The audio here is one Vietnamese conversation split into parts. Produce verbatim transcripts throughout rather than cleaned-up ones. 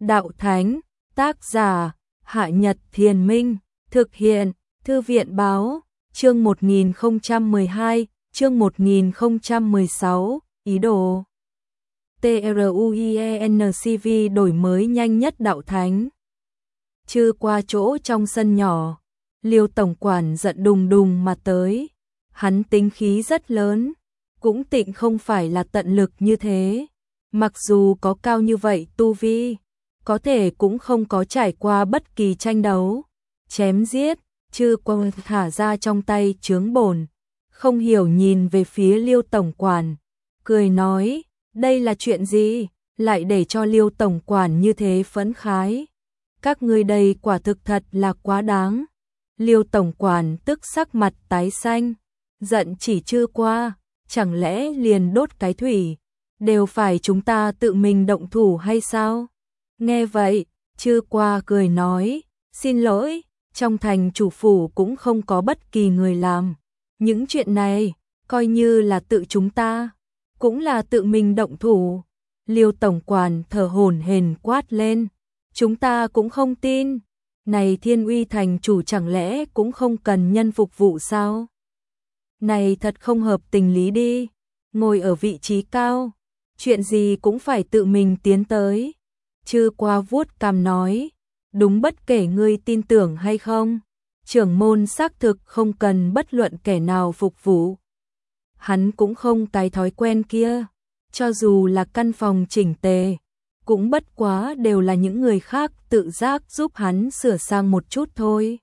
đạo thánh, tác giả, Hạ Nhật Thiền Minh, thực hiện, Thư viện báo, chương một nghìn không trăm mười hai, chương một nghìn không trăm mười sáu, ý đồ. TRUIENCV đổi mới nhanh nhất đạo thánh. Chưa qua chỗ trong sân nhỏ, Liêu tổng quản giận đùng đùng mà tới. Hắn tính khí rất lớn, cũng tịnh không phải là tận lực như thế. Mặc dù có cao như vậy tu vi, có thể cũng không có trải qua bất kỳ tranh đấu, chém giết, chưa qua thả ra trong tay chướng bổn. Không hiểu nhìn về phía Liêu tổng quản, cười nói, đây là chuyện gì, lại để cho Liêu tổng quản như thế phẫn khái. Các ngươi đây quả thực thật là quá đáng. Liêu tổng quản tức sắc mặt tái xanh, giận chỉ chưa qua, chẳng lẽ liền đốt cái thủy, đều phải chúng ta tự mình động thủ hay sao? Nghe vậy, chưa qua cười nói, xin lỗi, trong thành chủ phủ cũng không có bất kỳ người làm. Những chuyện này, coi như là tự chúng ta, cũng là tự mình động thủ. Liêu tổng quản thở hổn hển quát lên, chúng ta cũng không tin. Này Thiên Uy thành chủ chẳng lẽ cũng không cần nhân phục vụ sao? Này thật không hợp tình lý đi, ngồi ở vị trí cao, chuyện gì cũng phải tự mình tiến tới. Chư qua vuốt cằm nói, đúng bất kể ngươi tin tưởng hay không, trưởng môn xác thực không cần bất luận kẻ nào phục vụ. Hắn cũng không cái thói quen kia, cho dù là căn phòng chỉnh tề, cũng bất quá đều là những người khác tự giác giúp hắn sửa sang một chút thôi.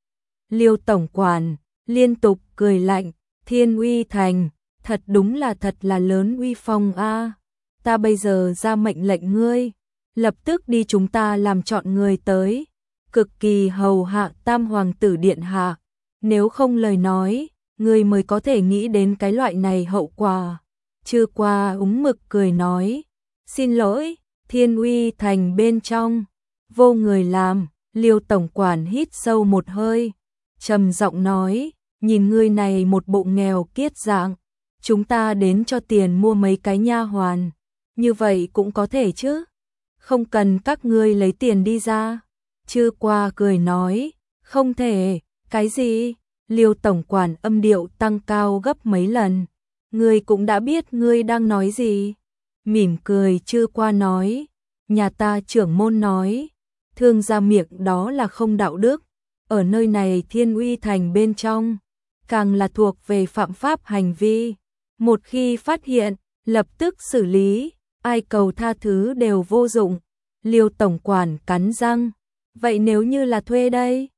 Liêu tổng quản liên tục cười lạnh, Thiên Uy thành, thật đúng là thật là lớn uy phong a. Ta bây giờ ra mệnh lệnh ngươi, lập tức đi chúng ta làm chọn người tới, cực kỳ hầu hạ Tam hoàng tử điện hạ, nếu không lời nói, ngươi mới có thể nghĩ đến cái loại này hậu quả. Chưa qua úng mực cười nói, xin lỗi, Thiên Uy thành bên trong vô người làm. Liêu tổng quản hít sâu một hơi, trầm giọng nói, nhìn ngươi này một bộ nghèo kiết dạng, chúng ta đến cho tiền mua mấy cái nha hoàn, như vậy cũng có thể chứ, không cần các ngươi lấy tiền đi ra. Chưa qua cười nói, không thể. Cái gì? Liêu tổng quản âm điệu tăng cao gấp mấy lần, ngươi cũng đã biết ngươi đang nói gì. Mỉm cười chưa qua nói, nhà ta trưởng môn nói, thương ra miệng đó là không đạo đức, ở nơi này Thiên Uy thành bên trong, càng là thuộc về phạm pháp hành vi, một khi phát hiện, lập tức xử lý, ai cầu tha thứ đều vô dụng. Liêu tổng quản cắn răng, vậy nếu như là thuê đây?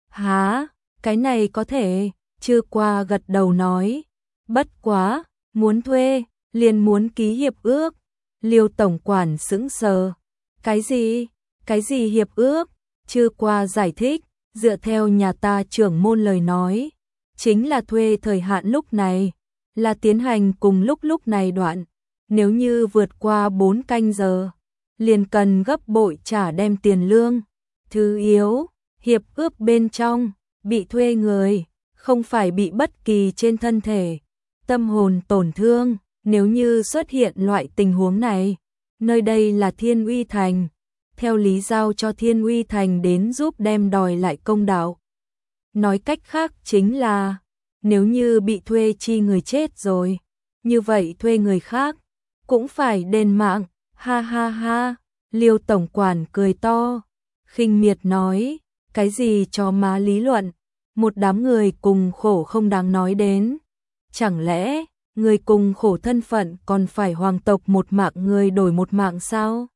Hả, cái này có thể. Chưa qua gật đầu nói, bất quá, muốn thuê, liền muốn ký hiệp ước. Liêu tổng quản sững sờ, cái gì? Cái gì hiệp ước? Chưa qua giải thích, dựa theo nhà ta trưởng môn lời nói, chính là thuê thời hạn lúc này, là tiến hành cùng lúc lúc này đoạn, nếu như vượt qua bốn canh giờ, liền cần gấp bội trả đem tiền lương. Thứ yếu, hiệp ước bên trong, bị thuê người, không phải bị bất kỳ trên thân thể, tâm hồn tổn thương, nếu như xuất hiện loại tình huống này, nơi đây là Thiên Uy thành, theo lý giao cho Thiên Uy thành đến giúp đem đòi lại công đạo. Nói cách khác chính là, nếu như bị thuê chi người chết rồi, như vậy thuê người khác, cũng phải đền mạng, ha ha ha. Liêu tổng quản cười to, khinh miệt nói, cái gì cho má lý luận, một đám người cùng khổ không đáng nói đến. Chẳng lẽ, người cùng khổ thân phận còn phải hoàng tộc một mạng người đổi một mạng sao?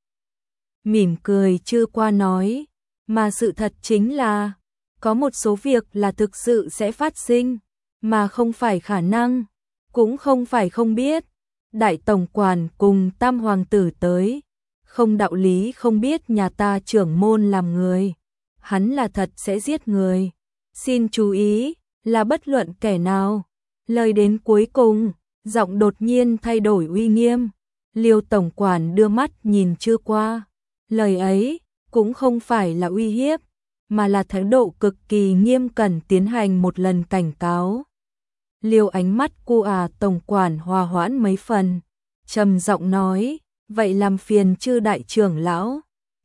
Mỉm cười chưa qua nói, mà sự thật chính là, có một số việc là thực sự sẽ phát sinh, mà không phải khả năng, cũng không phải không biết. Đại tổng quản cùng Tam hoàng tử tới, không đạo lý không biết nhà ta trưởng môn làm người, hắn là thật sẽ giết người. Xin chú ý, là bất luận kẻ nào. Lời đến cuối cùng, giọng đột nhiên thay đổi uy nghiêm. Liêu tổng quản đưa mắt nhìn chưa qua, lời ấy cũng không phải là uy hiếp, mà là thái độ cực kỳ nghiêm cẩn tiến hành một lần cảnh cáo. Liêu ánh mắt cu à tổng quản hòa hoãn mấy phần, trầm giọng nói, vậy làm phiền chư đại trưởng lão,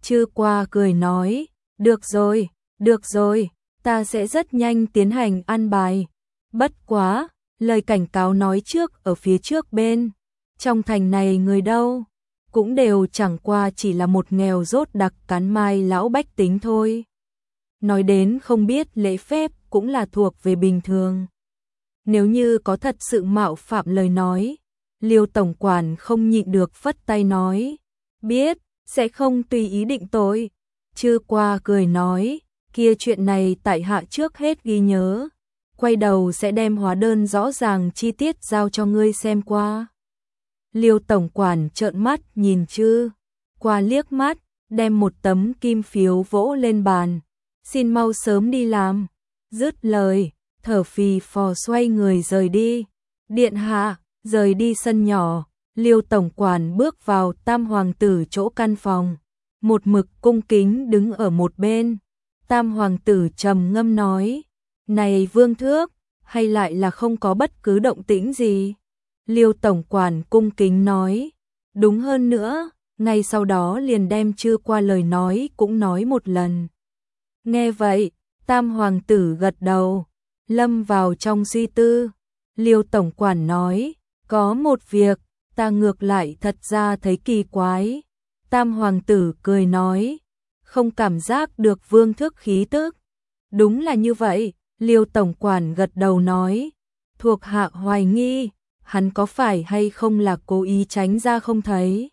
Chư qua cười nói, được rồi, được rồi, ta sẽ rất nhanh tiến hành an bài. Bất quá, lời cảnh cáo nói trước ở phía trước bên. Trong thành này người đâu, cũng đều chẳng qua chỉ là một nghèo rốt đặc cán mai lão bách tính thôi. Nói đến không biết lễ phép cũng là thuộc về bình thường. Nếu như có thật sự mạo phạm lời nói, Liêu tổng quản không nhịn được phất tay nói, biết, sẽ không tùy ý định tội. Chư qua cười nói, kia chuyện này tại hạ trước hết ghi nhớ, quay đầu sẽ đem hóa đơn rõ ràng chi tiết giao cho ngươi xem qua. Liêu tổng quản trợn mắt nhìn Chư qua liếc mắt, đem một tấm kim phiếu vỗ lên bàn, xin mau sớm đi làm. Dứt lời, thở phì phò xoay người rời đi. Điện hạ, rời đi sân nhỏ, Liêu tổng quản bước vào Tam hoàng tử chỗ căn phòng, một mực cung kính đứng ở một bên. Tam hoàng tử trầm ngâm nói, này vương thước, hay lại là không có bất cứ động tĩnh gì? Liêu tổng quản cung kính nói, đúng hơn nữa, ngay sau đó liền đem Chư qua lời nói cũng nói một lần. Nghe vậy, Tam hoàng tử gật đầu, lâm vào trong suy tư. Liêu tổng quản nói, có một việc, ta ngược lại thật ra thấy kỳ quái. Tam hoàng tử cười nói, không cảm giác được vương thước khí tức. Đúng là như vậy, Liêu tổng quản gật đầu nói, thuộc hạ hoài nghi, hắn có phải hay không là cố ý tránh ra không thấy.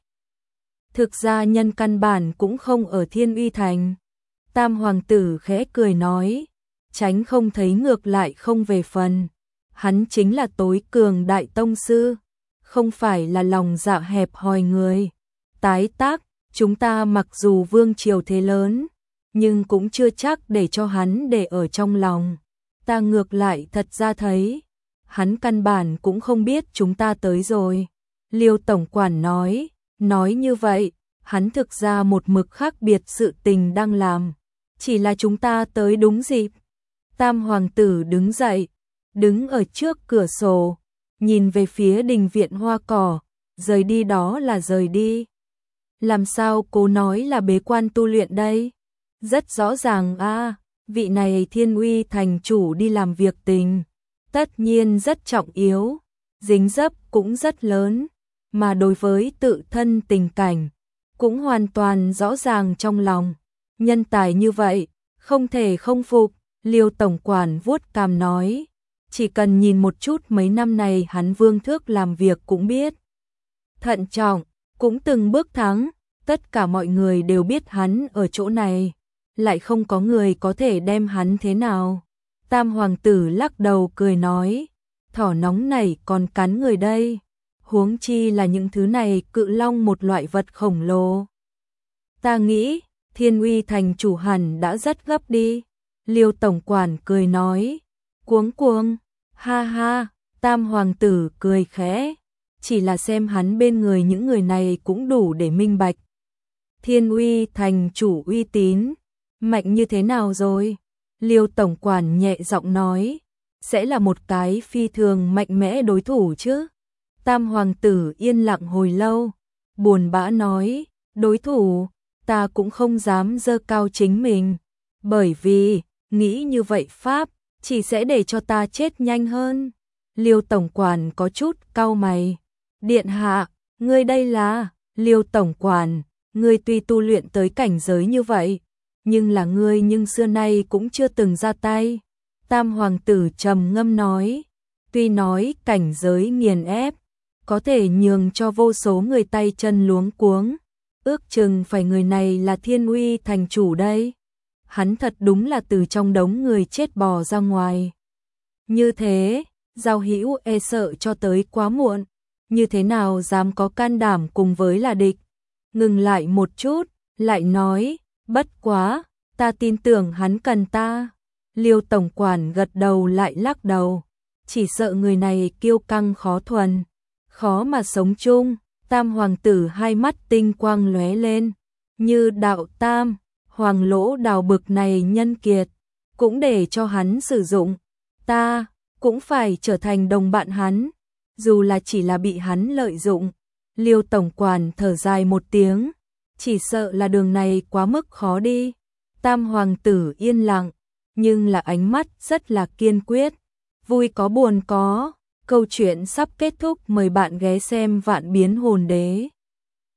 Thực ra nhân căn bản cũng không ở Thiên Uy Thành. Tam hoàng tử khẽ cười nói, tránh không thấy ngược lại không về phần. Hắn chính là tối cường đại tông sư, không phải là lòng dạ hẹp hòi người. Tái tác, chúng ta mặc dù vương triều thế lớn, nhưng cũng chưa chắc để cho hắn để ở trong lòng. Ta ngược lại thật ra thấy, hắn căn bản cũng không biết chúng ta tới rồi. Liêu tổng quản nói, nói như vậy, hắn thực ra một mực khác biệt sự tình đang làm, chỉ là chúng ta tới đúng dịp. Tam hoàng tử đứng dậy, đứng ở trước cửa sổ, nhìn về phía đình viện hoa cỏ, rời đi đó là rời đi. Làm sao cô nói là bế quan tu luyện đây? Rất rõ ràng a, à, vị này Thiên Uy thành chủ đi làm việc tình, tất nhiên rất trọng yếu, dính dấp cũng rất lớn, mà đối với tự thân tình cảnh, cũng hoàn toàn rõ ràng trong lòng. Nhân tài như vậy, không thể không phục. Liêu tổng quản vuốt cằm nói, chỉ cần nhìn một chút mấy năm này hắn vương thước làm việc cũng biết. Thận trọng, cũng từng bước thắng, tất cả mọi người đều biết hắn ở chỗ này, lại không có người có thể đem hắn thế nào. Tam hoàng tử lắc đầu cười nói, thỏ nóng này còn cắn người đây, huống chi là những thứ này cự long một loại vật khổng lồ. Ta nghĩ, Thiên Uy thành chủ hẳn đã rất gấp đi. Liêu tổng quản cười nói, cuống cuồng, ha ha. Tam hoàng tử cười khẽ, chỉ là xem hắn bên người những người này cũng đủ để minh bạch. Thiên Uy thành chủ uy tín, mạnh như thế nào rồi? Liêu tổng quản nhẹ giọng nói, sẽ là một cái phi thường mạnh mẽ đối thủ chứ? Tam hoàng tử yên lặng hồi lâu, buồn bã nói, đối thủ, ta cũng không dám dơ cao chính mình, bởi vì, nghĩ như vậy pháp, chỉ sẽ để cho ta chết nhanh hơn. Liêu tổng quản có chút cau mày. Điện hạ, ngươi đây là, Liêu tổng quản, ngươi tuy tu luyện tới cảnh giới như vậy, nhưng là ngươi nhưng xưa nay cũng chưa từng ra tay. Tam hoàng tử trầm ngâm nói, tuy nói cảnh giới nghiền ép, có thể nhường cho vô số người tay chân luống cuống, ước chừng phải người này là Thiên Uy thành chủ đây. Hắn thật đúng là từ trong đống người chết bò ra ngoài. Như thế, Giao Hữu e sợ cho tới quá muộn, như thế nào dám có can đảm cùng với là địch. Ngừng lại một chút, lại nói, bất quá, ta tin tưởng hắn cần ta. Liêu tổng quản gật đầu lại lắc đầu, chỉ sợ người này kiêu căng khó thuần, khó mà sống chung. Tam hoàng tử hai mắt tinh quang lóe lên, như đạo tam, hoàng lỗ đào bực này nhân kiệt, cũng để cho hắn sử dụng, ta cũng phải trở thành đồng bạn hắn, dù là chỉ là bị hắn lợi dụng. Liêu tổng quản thở dài một tiếng, Chỉ sợ là đường này quá mức khó đi. Tam hoàng tử yên lặng, nhưng là ánh mắt rất là kiên quyết. Vui có buồn có, câu chuyện sắp kết thúc, mời bạn ghé xem Vạn Biến Hồn Đế.